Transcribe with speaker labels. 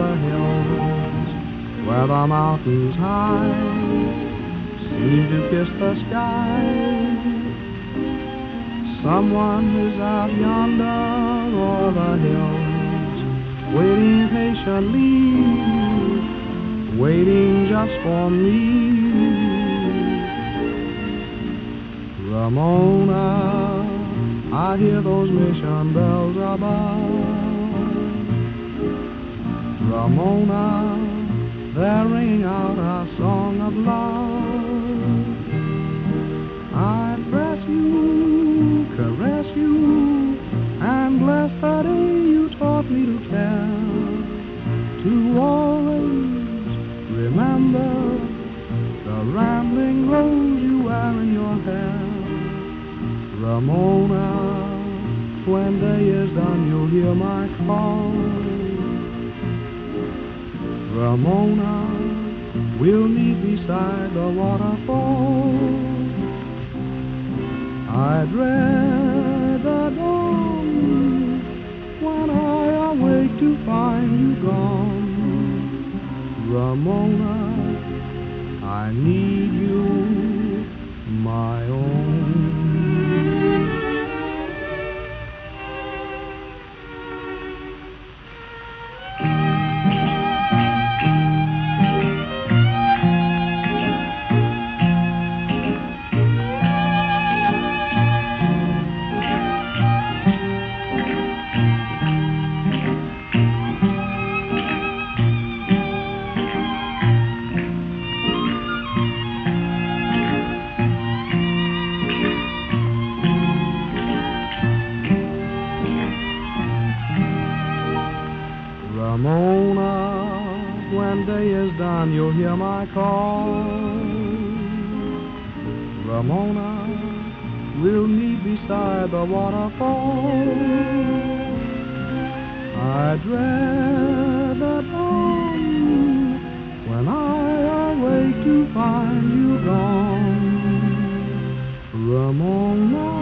Speaker 1: the hills, where the mountains high seem to kiss the sky. Someone is out yonder o'er the hills, waiting patiently, waiting just for me. Ramona, I hear those mission bells above. Ramona, they're ringing out our song of love. I press you, caress you, and bless the day you taught me to care, to always remember the rambling rose you wear in your hair. Ramona, when day is done you'll hear my call. Ramona, we'll meet beside the waterfall. I dread the dawn when I awake to find you gone. Ramona, I need you, my own. Ramona, when day is done, you'll hear my call. Ramona, we'll meet beside the waterfall. I dread the dawn when I awake to find you gone. Ramona.